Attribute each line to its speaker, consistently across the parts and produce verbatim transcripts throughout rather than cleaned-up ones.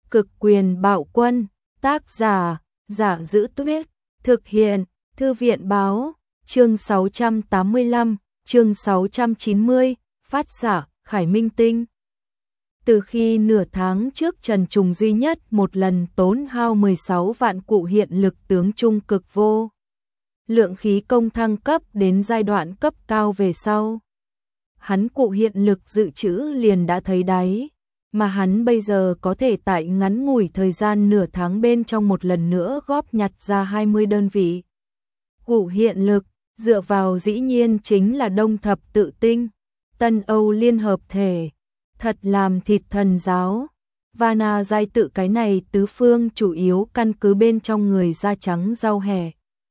Speaker 1: Cực quyền bạo quân, tác giả, Giả Giữ Tuyết, thực hiện, Thư viện báo, chương sáu trăm tám mươi lăm, chương sáu trăm chín mươi, phát giả, Khải Minh Tinh. Từ khi nửa tháng trước Trần Trùng duy nhất một lần tốn hao mười sáu vạn cụ hiện lực tướng trung cực vô lượng khí công thăng cấp đến giai đoạn cấp cao về sau, hắn cụ hiện lực dự trữ liền đã thấy đáy, mà hắn bây giờ có thể tại ngắn ngủi thời gian nửa tháng bên trong một lần nữa góp nhặt ra hai mươi đơn vị cụ hiện lực, dựa vào dĩ nhiên chính là Đông Thập Tự Tinh, Tân Âu Liên Hợp Thể, thật làm thịt thần giáo. Vana giai tự cái này tứ phương chủ yếu căn cứ bên trong người da trắng rau hẻ.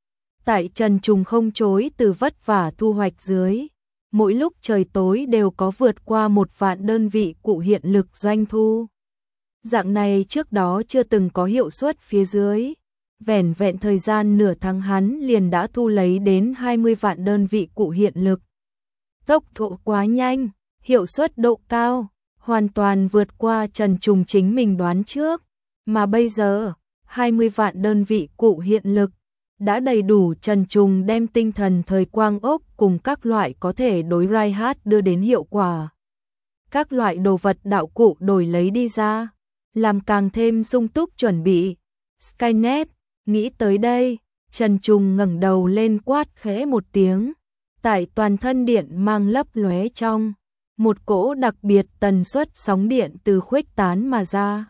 Speaker 1: Tại Trần Trùng không chối từ vất vả thu hoạch dưới, mỗi lúc trời tối đều có vượt qua một vạn đơn vị cụ hiện lực doanh thu. Dạng này trước đó chưa từng có hiệu suất phía dưới, vẻn vẹn thời gian nửa tháng hắn liền đã thu lấy đến hai mươi vạn đơn vị cụ hiện lực. Tốc độ quá nhanh, hiệu suất độ cao, hoàn toàn vượt qua Trần Trùng chính mình đoán trước, mà bây giờ, hai mươi vạn đơn vị cụ hiện lực đã đầy đủ Trần Trùng đem tinh thần thời quang ốc cùng các loại có thể đối Raihat đưa đến hiệu quả. Các loại đồ vật đạo cụ đổi lấy đi ra, làm càng thêm sung túc chuẩn bị. Skynet, nghĩ tới đây, Trần Trùng ngẩng đầu lên quát khẽ một tiếng, tại toàn thân điện mang lấp lóe trong, một cỗ đặc biệt tần suất sóng điện từ khuếch tán mà ra.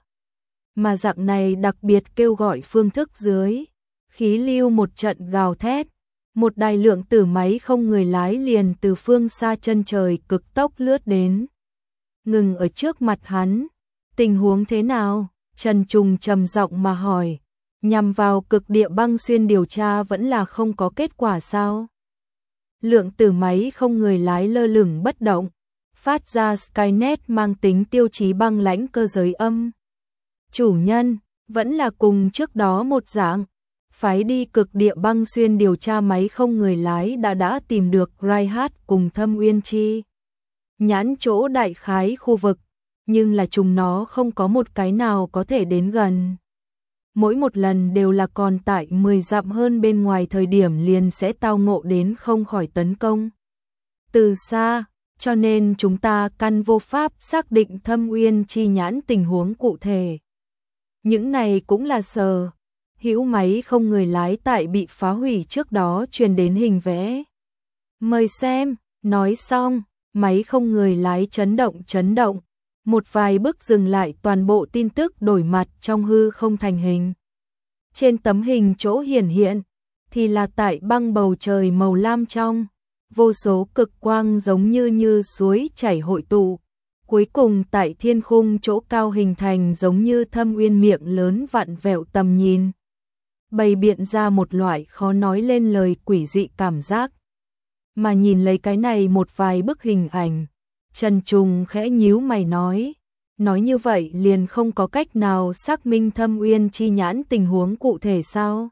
Speaker 1: Mà dạng này đặc biệt kêu gọi phương thức dưới, khí lưu một trận gào thét, một đài lượng tử máy không người lái liền từ phương xa chân trời cực tốc lướt đến. Ngừng ở trước mặt hắn, tình huống thế nào? Trần Trùng trầm giọng mà hỏi, nhằm vào cực địa băng xuyên điều tra vẫn là không có kết quả sao? Lượng tử máy không người lái lơ lửng bất động, phát ra Skynet mang tính tiêu chí băng lãnh cơ giới âm. Chủ nhân, vẫn là cùng trước đó một dạng. Phái đi cực địa băng xuyên điều tra máy không người lái đã đã tìm được Raihat cùng Thâm Uyên Chi nhãn chỗ đại khái khu vực, nhưng là chúng nó không có một cái nào có thể đến gần. Mỗi một lần đều là còn tại mười dặm hơn bên ngoài thời điểm liền sẽ tao ngộ đến không khỏi tấn công từ xa, cho nên chúng ta căn vô pháp xác định Thâm Uyên Chi nhãn tình huống cụ thể. Những này cũng là sờ hữu máy không người lái tại bị phá hủy trước đó truyền đến hình vẽ. Mời xem, nói xong, máy không người lái chấn động chấn động, một vài bước dừng lại toàn bộ tin tức đổi mặt trong hư không thành hình. Trên tấm hình chỗ hiển hiện, thì là tại băng bầu trời màu lam trong, vô số cực quang giống như như suối chảy hội tụ, cuối cùng tại thiên khung chỗ cao hình thành giống như thâm uyên miệng lớn vặn vẹo tầm nhìn, bày biện ra một loại khó nói lên lời quỷ dị cảm giác. Mà nhìn lấy cái này một vài bức hình ảnh, Trần Trùng khẽ nhíu mày nói, nói như vậy liền không có cách nào xác minh Thâm Uyên Chi nhãn tình huống cụ thể sao?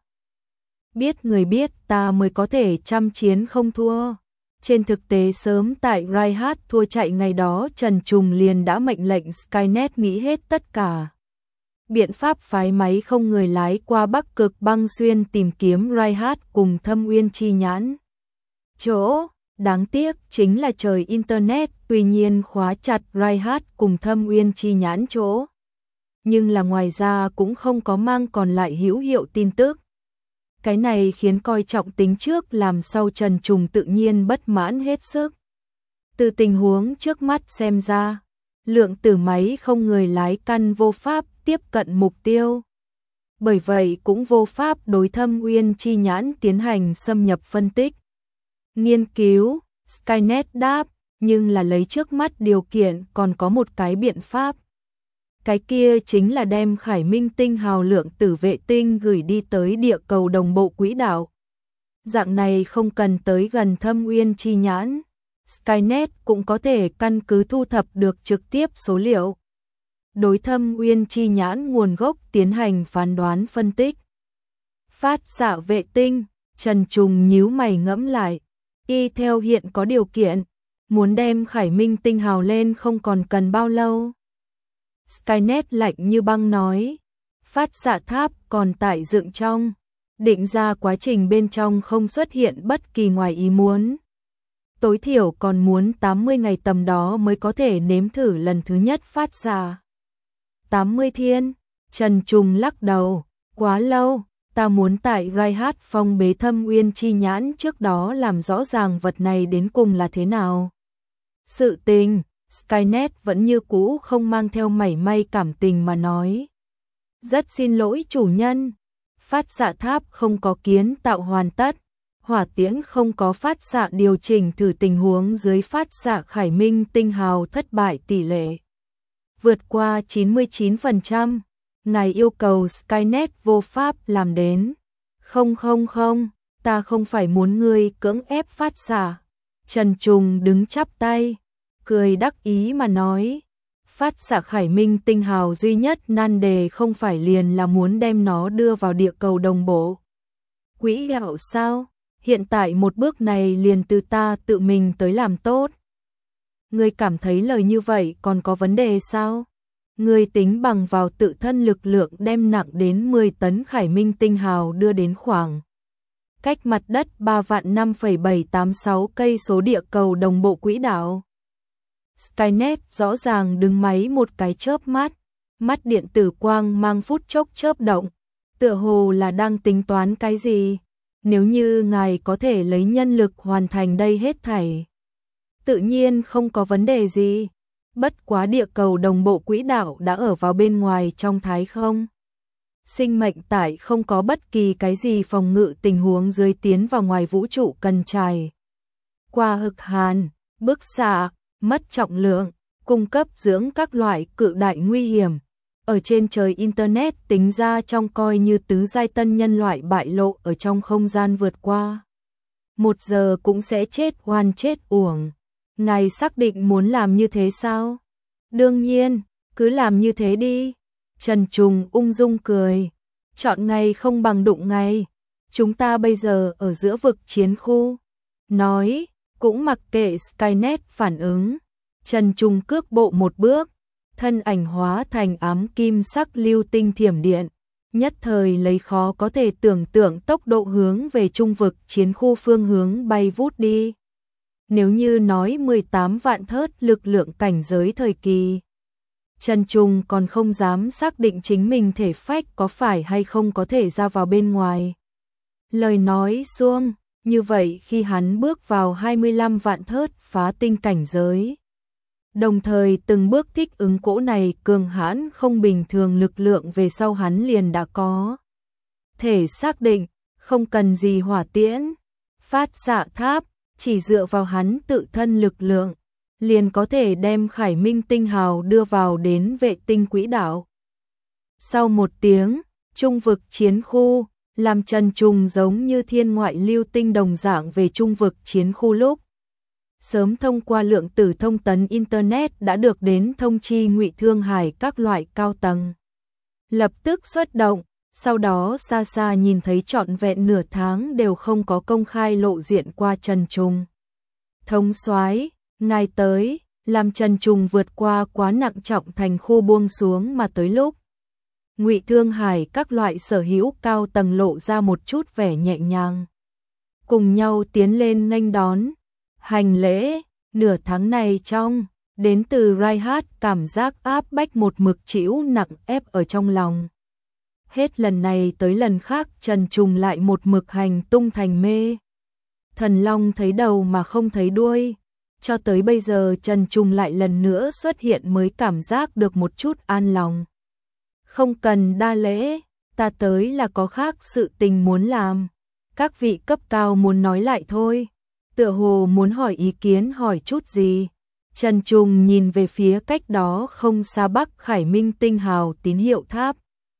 Speaker 1: Biết người biết ta mới có thể trăm chiến không thua. Trên thực tế sớm tại Raihat thua chạy ngày đó Trần Trùng liền đã mệnh lệnh Skynet nghĩ hết tất cả biện pháp phái máy không người lái qua Bắc Cực băng xuyên tìm kiếm Raihat cùng Thâm Uyên Chi nhãn chỗ. Đáng tiếc chính là trời Internet tuy nhiên khóa chặt Raihat cùng Thâm Uyên Chi nhãn chỗ, nhưng là ngoài ra cũng không có mang còn lại hữu hiệu tin tức. Cái này khiến coi trọng tính trước làm sau Trần Trùng tự nhiên bất mãn hết sức. Từ tình huống trước mắt xem ra, lượng tử máy không người lái căn vô pháp tiếp cận mục tiêu. Bởi vậy cũng vô pháp đối Thâm Uyên Chi nhãn tiến hành xâm nhập phân tích. Nghiên cứu, Skynet đáp, nhưng là lấy trước mắt điều kiện còn có một cái biện pháp. Cái kia chính là đem Khải Minh Tinh hào lượng tử vệ tinh gửi đi tới địa cầu đồng bộ quỹ đạo. Dạng này không cần tới gần Thâm Uyên Chi nhãn, Skynet cũng có thể căn cứ thu thập được trực tiếp số liệu. Đối Thâm Uyên Chi nhãn nguồn gốc tiến hành phán đoán phân tích. Phát xạ vệ tinh, Trần Trùng nhíu mày ngẫm lại, y theo hiện có điều kiện, muốn đem Khải Minh Tinh hào lên không còn cần bao lâu. Skynet lạnh như băng nói. Phát xạ tháp còn tại dựng trong. Định ra quá trình bên trong không xuất hiện bất kỳ ngoài ý muốn. Tối thiểu còn muốn tám mươi ngày tầm đó mới có thể nếm thử lần thứ nhất phát xạ. tám mươi thiên, Trần Trùng lắc đầu, quá lâu, ta muốn tại Raihat phong bế Thâm Uyên chi nhãn trước đó làm rõ ràng vật này đến cùng là thế nào. Sự tình, Skynet vẫn như cũ không mang theo mảy may cảm tình mà nói. Rất xin lỗi chủ nhân, phát xạ tháp không có kiến tạo hoàn tất, hỏa tiễn không có phát xạ điều chỉnh thử tình huống dưới phát xạ Khải Minh tinh hào thất bại tỷ lệ vượt qua chín mươi chín phần trăm, ngài yêu cầu Skynet vô pháp làm đến. Không không không, ta không phải muốn ngươi cưỡng ép phát xạ. Trần Trùng đứng chắp tay, cười đắc ý mà nói. Phát xạ Khải Minh tinh hào duy nhất nan đề không phải liền là muốn đem nó đưa vào địa cầu đồng bộ. Quỹ đạo sao? Hiện tại một bước này liền từ ta tự mình tới làm tốt. Ngươi cảm thấy lời như vậy còn có vấn đề sao? Ngươi tính bằng vào tự thân lực lượng đem nặng đến mười tấn Khải Minh tinh hào đưa đến khoảng cách mặt đất ba vạn năm phẩy bảy tám sáu cây số địa cầu đồng bộ quỹ đạo. Skynet rõ ràng đứng máy một cái chớp mắt, mắt điện tử quang mang phút chốc chớp động, tựa hồ là đang tính toán cái gì. Nếu như ngài có thể lấy nhân lực hoàn thành đây hết thảy, tự nhiên không có vấn đề gì. Bất quá địa cầu đồng bộ quỹ đạo đã ở vào bên ngoài trong thái không. Sinh mệnh tại không có bất kỳ cái gì phòng ngự tình huống dưới tiến vào ngoài vũ trụ cần trải qua hực hàn, bức xạ, mất trọng lượng, cung cấp dưỡng các loại cự đại nguy hiểm. Ở trên trời Internet tính ra trong coi như tứ giai tân nhân loại bại lộ ở trong không gian vượt qua. Một giờ cũng sẽ chết oan chết uổng. Ngài xác định muốn làm như thế sao? Đương nhiên, cứ làm như thế đi. Trần Trùng ung dung cười. Chọn ngày không bằng đụng ngày. Chúng ta bây giờ ở giữa vực chiến khu. Nói, cũng mặc kệ Skynet phản ứng. Trần Trùng cước bộ một bước, thân ảnh hóa thành ám kim sắc lưu tinh thiểm điện, nhất thời lấy khó có thể tưởng tượng tốc độ hướng về trung vực chiến khu phương hướng bay vút đi. Nếu như nói mười tám vạn thớt lực lượng cảnh giới thời kỳ, Trần Trùng còn không dám xác định chính mình thể phách có phải hay không có thể ra vào bên ngoài. Lời nói xuông, như vậy khi hắn bước vào hai mươi lăm vạn thớt phá tinh cảnh giới, đồng thời từng bước thích ứng cỗ này cường hãn không bình thường lực lượng về sau hắn liền đã có thể xác định, không cần gì hỏa tiễn, phát xạ tháp, chỉ dựa vào hắn tự thân lực lượng, liền có thể đem Khải Minh tinh hào đưa vào đến vệ tinh quỹ đạo. Sau một tiếng, trung vực chiến khu, làm Trần Trùng giống như thiên ngoại lưu tinh đồng dạng về trung vực chiến khu lúc. Sớm thông qua lượng tử thông tấn Internet đã được đến thông chi Ngụy Thương Hải các loại cao tầng. Lập tức xuất động, sau đó xa xa nhìn thấy trọn vẹn nửa tháng đều không có công khai lộ diện qua Trần Trùng. Thống soái, ngài tới, làm Trần Trùng vượt qua quá nặng trọng thành khu buông xuống mà tới lúc. Ngụy Thương Hải các loại sở hữu cao tầng lộ ra một chút vẻ nhẹ nhàng. Cùng nhau tiến lên nghênh đón. Hành lễ, nửa tháng này trong, đến từ Raihat cảm giác áp bách một mực chịu nặng ép ở trong lòng. Hết lần này tới lần khác Trần Trùng lại một mực hành tung thành mê. Thần Long thấy đầu mà không thấy đuôi, cho tới bây giờ Trần Trùng lại lần nữa xuất hiện mới cảm giác được một chút an lòng. Không cần đa lễ, ta tới là có khác sự tình muốn làm. Các vị cấp cao muốn nói lại thôi. Tựa hồ muốn hỏi ý kiến hỏi chút gì. Trần Trùng nhìn về phía cách đó không xa Bắc Khải Minh tinh hào tín hiệu tháp.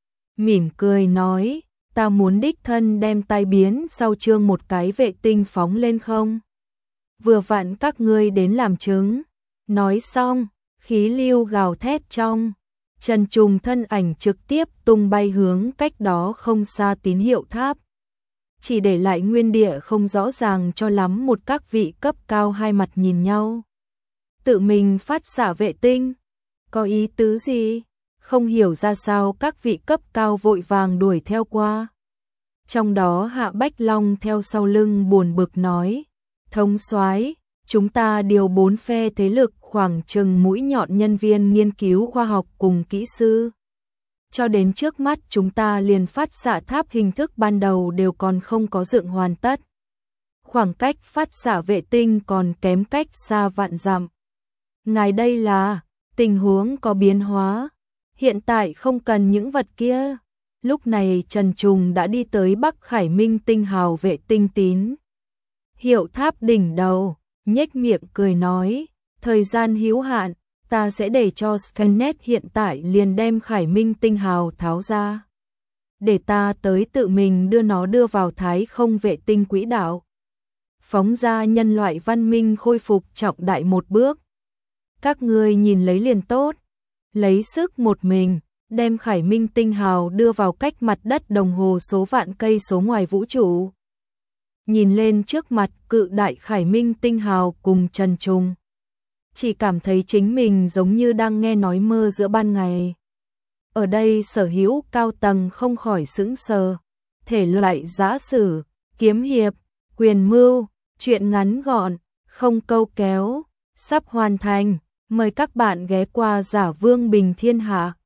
Speaker 1: Mỉm cười nói, ta muốn đích thân đem tai biến sau chương một cái vệ tinh phóng lên không. Vừa vặn các ngươi đến làm chứng. Nói xong, khí lưu gào thét trong. Trần Trùng thân ảnh trực tiếp tung bay hướng cách đó không xa tín hiệu tháp. Chỉ để lại nguyên địa không rõ ràng cho lắm một các vị cấp cao hai mặt nhìn nhau. Tự mình phát xạ vệ tinh, có ý tứ gì? không hiểu ra sao các vị cấp cao vội vàng đuổi theo qua. Trong đó Hạ Bách Long theo sau lưng buồn bực nói, thống soái, chúng ta điều bốn phe thế lực khoảng chừng mũi nhọn nhân viên nghiên cứu khoa học cùng kỹ sư. Cho đến trước mắt chúng ta liền phát xạ tháp hình thức ban đầu đều còn không có dựng hoàn tất. Khoảng cách phát xạ vệ tinh còn kém cách xa vạn dặm. Ngài đây là, tình huống có biến hóa, hiện tại không cần những vật kia. Lúc này Trần Trùng đã đi tới Bắc Khải Minh tinh hào vệ tinh tín hiệu tháp đỉnh đầu, nhếch miệng cười nói, thời gian hữu hạn, ta sẽ để cho Skynet hiện tại liền đem Khải Minh tinh hào tháo ra. Để ta tới tự mình đưa nó đưa vào thái không vệ tinh quỹ đạo. Phóng ra nhân loại văn minh khôi phục trọng đại một bước. Các ngươi nhìn lấy liền tốt, lấy sức một mình, đem Khải Minh tinh hào đưa vào cách mặt đất đồng hồ số vạn cây số ngoài vũ trụ. Nhìn lên trước mặt cự đại Khải Minh tinh hào cùng Trần Trùng, chỉ cảm thấy chính mình giống như đang nghe nói mơ giữa ban ngày. Ở đây sở hữu cao tầng không khỏi sững sờ, thể loại giã sử, kiếm hiệp, quyền mưu, truyện ngắn gọn, không câu kéo, sắp hoàn thành, mời các bạn ghé qua Giả Vương Bình Thiên Hạ.